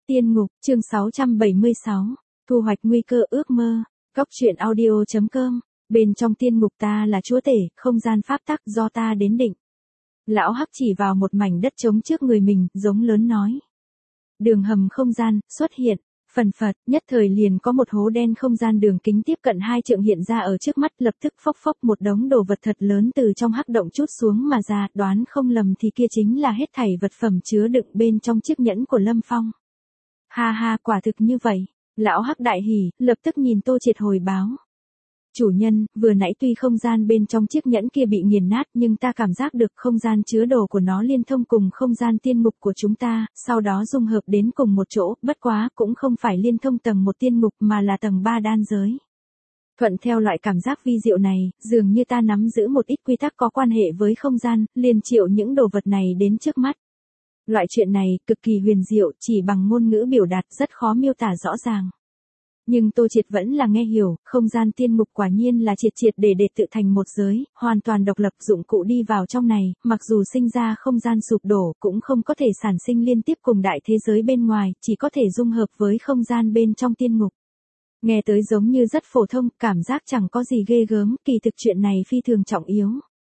Tiên ngục, chương 676, thu hoạch nguy cơ ước mơ, Cóc truyện audio.com, bên trong tiên ngục ta là chúa tể, không gian pháp tắc do ta đến định. Lão Hắc chỉ vào một mảnh đất trống trước người mình, giống lớn nói. Đường hầm không gian, xuất hiện, phần phật, nhất thời liền có một hố đen không gian đường kính tiếp cận 2 trượng hiện ra ở trước mắt, lập tức phốc phốc một đống đồ vật thật lớn từ trong hắc động trút xuống mà ra, đoán không lầm thì kia chính là hết thảy vật phẩm chứa đựng bên trong chiếc nhẫn của Lâm Phong. Ha ha, quả thực như vậy, lão Hắc đại hỉ, lập tức nhìn Tô Triệt hồi báo. Chủ nhân, vừa nãy tuy không gian bên trong chiếc nhẫn kia bị nghiền nát nhưng ta cảm giác được không gian chứa đồ của nó liên thông cùng không gian tiên ngục của chúng ta, sau đó dung hợp đến cùng một chỗ, bất quá cũng không phải liên thông tầng 1 tiên ngục mà là tầng 3 đan giới. Thuận theo loại cảm giác vi diệu này, dường như ta nắm giữ một ít quy tắc có quan hệ với không gian, liền triệu những đồ vật này đến trước mắt. Loại chuyện này cực kỳ huyền diệu, chỉ bằng ngôn ngữ biểu đạt rất khó miêu tả rõ ràng. Nhưng Tô Triệt vẫn là nghe hiểu, không gian tiên ngục quả nhiên là triệt để tự thành một giới, hoàn toàn độc lập, dụng cụ đi vào trong này, mặc dù sinh ra không gian sụp đổ, cũng không có thể sản sinh liên tiếp cùng đại thế giới bên ngoài, chỉ có thể dung hợp với không gian bên trong tiên ngục. Nghe tới giống như rất phổ thông, cảm giác chẳng có gì ghê gớm, kỳ thực chuyện này phi thường trọng yếu.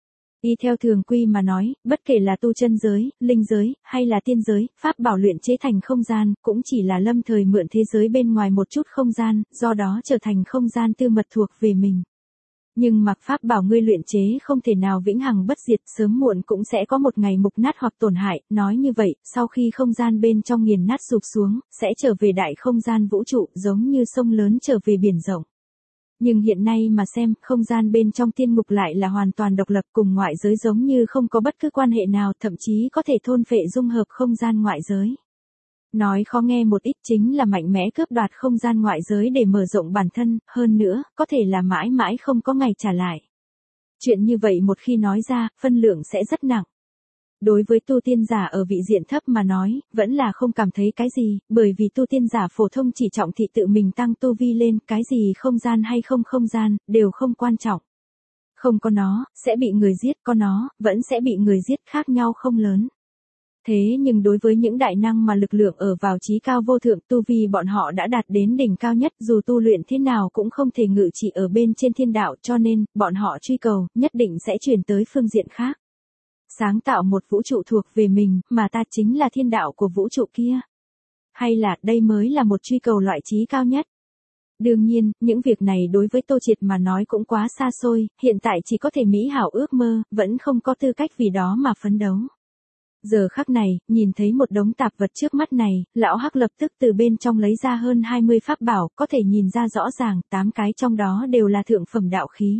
Y theo thường quy mà nói, bất kể là tu chân giới, linh giới, hay là tiên giới, pháp bảo luyện chế thành không gian, cũng chỉ là lâm thời mượn thế giới bên ngoài một chút không gian, do đó trở thành không gian tư mật thuộc về mình. Nhưng mặc pháp bảo ngươi luyện chế không thể nào vĩnh hằng bất diệt, sớm muộn cũng sẽ có một ngày mục nát hoặc tổn hại, nói như vậy, sau khi không gian bên trong nghiền nát sụp xuống, sẽ trở về đại không gian vũ trụ, giống như sông lớn trở về biển rộng. Nhưng hiện nay mà xem, không gian bên trong tiên ngục lại là hoàn toàn độc lập, cùng ngoại giới giống như không có bất cứ quan hệ nào, thậm chí có thể thôn phệ dung hợp không gian ngoại giới. Nói khó nghe một ít chính là mạnh mẽ cướp đoạt không gian ngoại giới để mở rộng bản thân, hơn nữa, có thể là mãi mãi không có ngày trả lại. Chuyện như vậy một khi nói ra, phân lượng sẽ rất nặng. Đối với tu tiên giả ở vị diện thấp mà nói, vẫn là không cảm thấy cái gì, bởi vì tu tiên giả phổ thông chỉ trọng thị tự mình tăng tu vi lên, cái gì không gian hay không gian, đều không quan trọng. Không có nó, sẽ bị người giết, có nó, vẫn sẽ bị người giết, khác nhau không lớn. Thế nhưng đối với những đại năng mà lực lượng ở vào chí cao vô thượng, tu vi bọn họ đã đạt đến đỉnh cao nhất, dù tu luyện thế nào cũng không thể ngự trị ở bên trên thiên đạo, cho nên, bọn họ truy cầu, nhất định sẽ chuyển tới phương diện khác. Sáng tạo một vũ trụ thuộc về mình, mà ta chính là thiên đạo của vũ trụ kia. Hay là, đây mới là một truy cầu loại chí cao nhất. Đương nhiên, những việc này đối với Tô Triệt mà nói cũng quá xa xôi, hiện tại chỉ có thể mỹ hảo ước mơ, vẫn không có tư cách vì đó mà phấn đấu. Giờ khắc này, nhìn thấy một đống tạp vật trước mắt này, lão Hắc lập tức từ bên trong lấy ra hơn 20 pháp bảo, có thể nhìn ra rõ ràng, 8 cái trong đó đều là thượng phẩm đạo khí.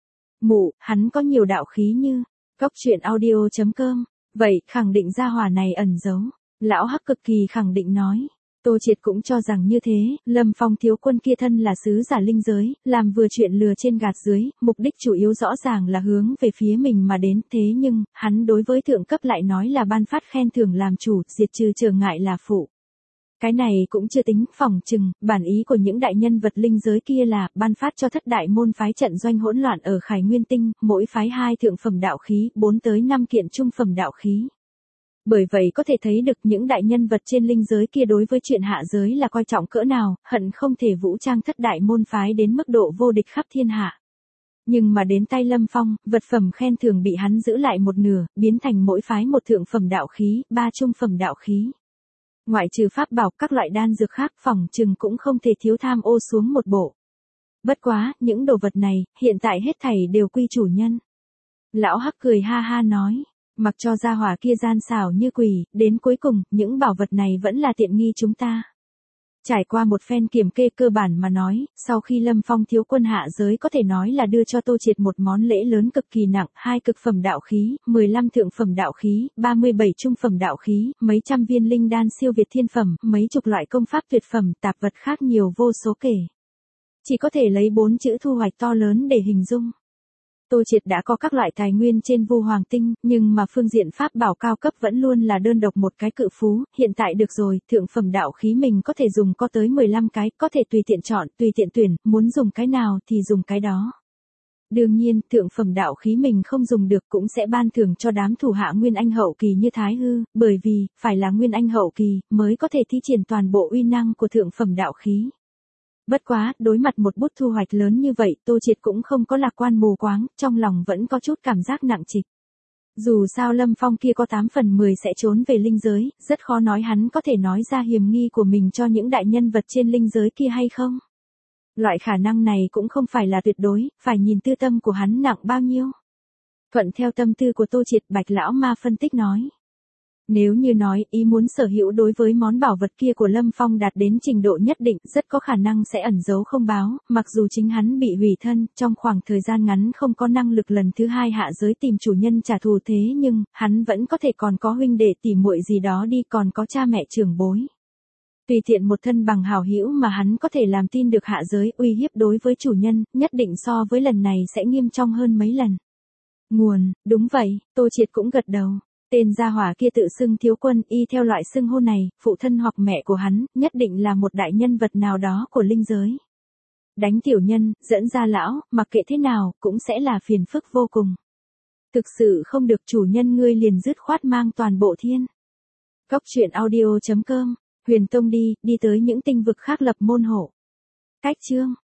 Mụ, hắn có nhiều đạo khí như Cóc truyện audio.com, vậy khẳng định gia hỏa này ẩn giấu. Lão Hắc cực kỳ khẳng định nói. Tô Triệt cũng cho rằng như thế, Lâm Phong thiếu quân kia thân là sứ giả linh giới, làm vừa chuyện lừa trên gạt dưới, mục đích chủ yếu rõ ràng là hướng về phía mình mà đến, thế nhưng, hắn đối với thượng cấp lại nói là ban phát khen thưởng làm chủ, diệt trừ trở ngại là phụ. Cái này cũng chưa tính, phỏng chừng, bản ý của những đại nhân vật linh giới kia là, ban phát cho thất đại môn phái trận doanh hỗn loạn ở Khải Nguyên Tinh, mỗi phái 2 thượng phẩm đạo khí, 4 tới 5 kiện trung phẩm đạo khí. Bởi vậy có thể thấy được những đại nhân vật trên linh giới kia đối với chuyện hạ giới là coi trọng cỡ nào, hận không thể vũ trang thất đại môn phái đến mức độ vô địch khắp thiên hạ. Nhưng mà đến tay Lâm Phong, vật phẩm khen thưởng bị hắn giữ lại một nửa, biến thành mỗi phái 1 thượng phẩm đạo khí, 3 trung phẩm đạo khí. Ngoại trừ pháp bảo, các loại đan dược khác, phỏng chừng cũng không thể thiếu tham ô xuống một bộ. Bất quá, những đồ vật này, hiện tại hết thảy đều quy chủ nhân. Lão Hắc cười ha ha nói, mặc cho gia hỏa kia gian xảo như quỷ, đến cuối cùng, những bảo vật này vẫn là tiện nghi chúng ta. Trải qua một phen kiểm kê cơ bản mà nói, sau khi Lâm Phong thiếu quân hạ giới có thể nói là đưa cho Tô Triệt một món lễ lớn cực kỳ nặng, 2 cực phẩm đạo khí, 15 thượng phẩm đạo khí, 37 trung phẩm đạo khí, mấy trăm viên linh đan siêu việt thiên phẩm, mấy chục loại công pháp tuyệt phẩm, tạp vật khác nhiều vô số kể. Chỉ có thể lấy 4 chữ thu hoạch to lớn để hình dung. Tô Triệt đã có các loại tài nguyên trên Vu Hoàng Tinh, nhưng mà phương diện pháp bảo cao cấp vẫn luôn là đơn độc một cái cự phú, hiện tại được rồi, thượng phẩm đạo khí mình có thể dùng có tới 15 cái, có thể tùy tiện chọn, tùy tiện tuyển, muốn dùng cái nào thì dùng cái đó. Đương nhiên, thượng phẩm đạo khí mình không dùng được cũng sẽ ban thưởng cho đám thủ hạ Nguyên Anh hậu kỳ như Thái Hư, bởi vì, phải là Nguyên Anh hậu kỳ, mới có thể thi triển toàn bộ uy năng của thượng phẩm đạo khí. Bất quá, đối mặt một bút thu hoạch lớn như vậy, Tô Triệt cũng không có lạc quan mù quáng, trong lòng vẫn có chút cảm giác nặng trịch. Dù sao Lâm Phong kia có 8 phần 10 sẽ trốn về linh giới, rất khó nói hắn có thể nói ra hiểm nghi của mình cho những đại nhân vật trên linh giới kia hay không. Loại khả năng này cũng không phải là tuyệt đối, phải nhìn tư tâm của hắn nặng bao nhiêu. Thuận theo tâm tư của Tô Triệt, Bạch Lão Ma phân tích nói. Nếu như nói ý muốn sở hữu đối với món bảo vật kia của Lâm Phong đạt đến trình độ nhất định, rất có khả năng sẽ ẩn giấu không báo, mặc dù chính hắn bị hủy thân, trong khoảng thời gian ngắn không có năng lực lần thứ hai hạ giới tìm chủ nhân trả thù, thế nhưng, hắn vẫn có thể còn có huynh đệ tỉ muội gì đó đi, còn có cha mẹ trưởng bối. Tùy tiện một thân bằng hảo hữu mà hắn có thể làm tin được hạ giới uy hiếp đối với chủ nhân, nhất định so với lần này sẽ nghiêm trọng hơn mấy lần. Nguồn, đúng vậy, Tô Triệt cũng gật đầu. Tên gia hỏa kia tự xưng thiếu quân, y theo loại xưng hô này, phụ thân hoặc mẹ của hắn, nhất định là một đại nhân vật nào đó của linh giới. Đánh tiểu nhân, dẫn ra lão, mặc kệ thế nào, cũng sẽ là phiền phức vô cùng. Thực sự không được chủ nhân ngươi liền dứt khoát mang toàn bộ thiên. Góc truyện audio.com, Huyền Tông đi tới những tinh vực khác lập môn hộ. Cách chương.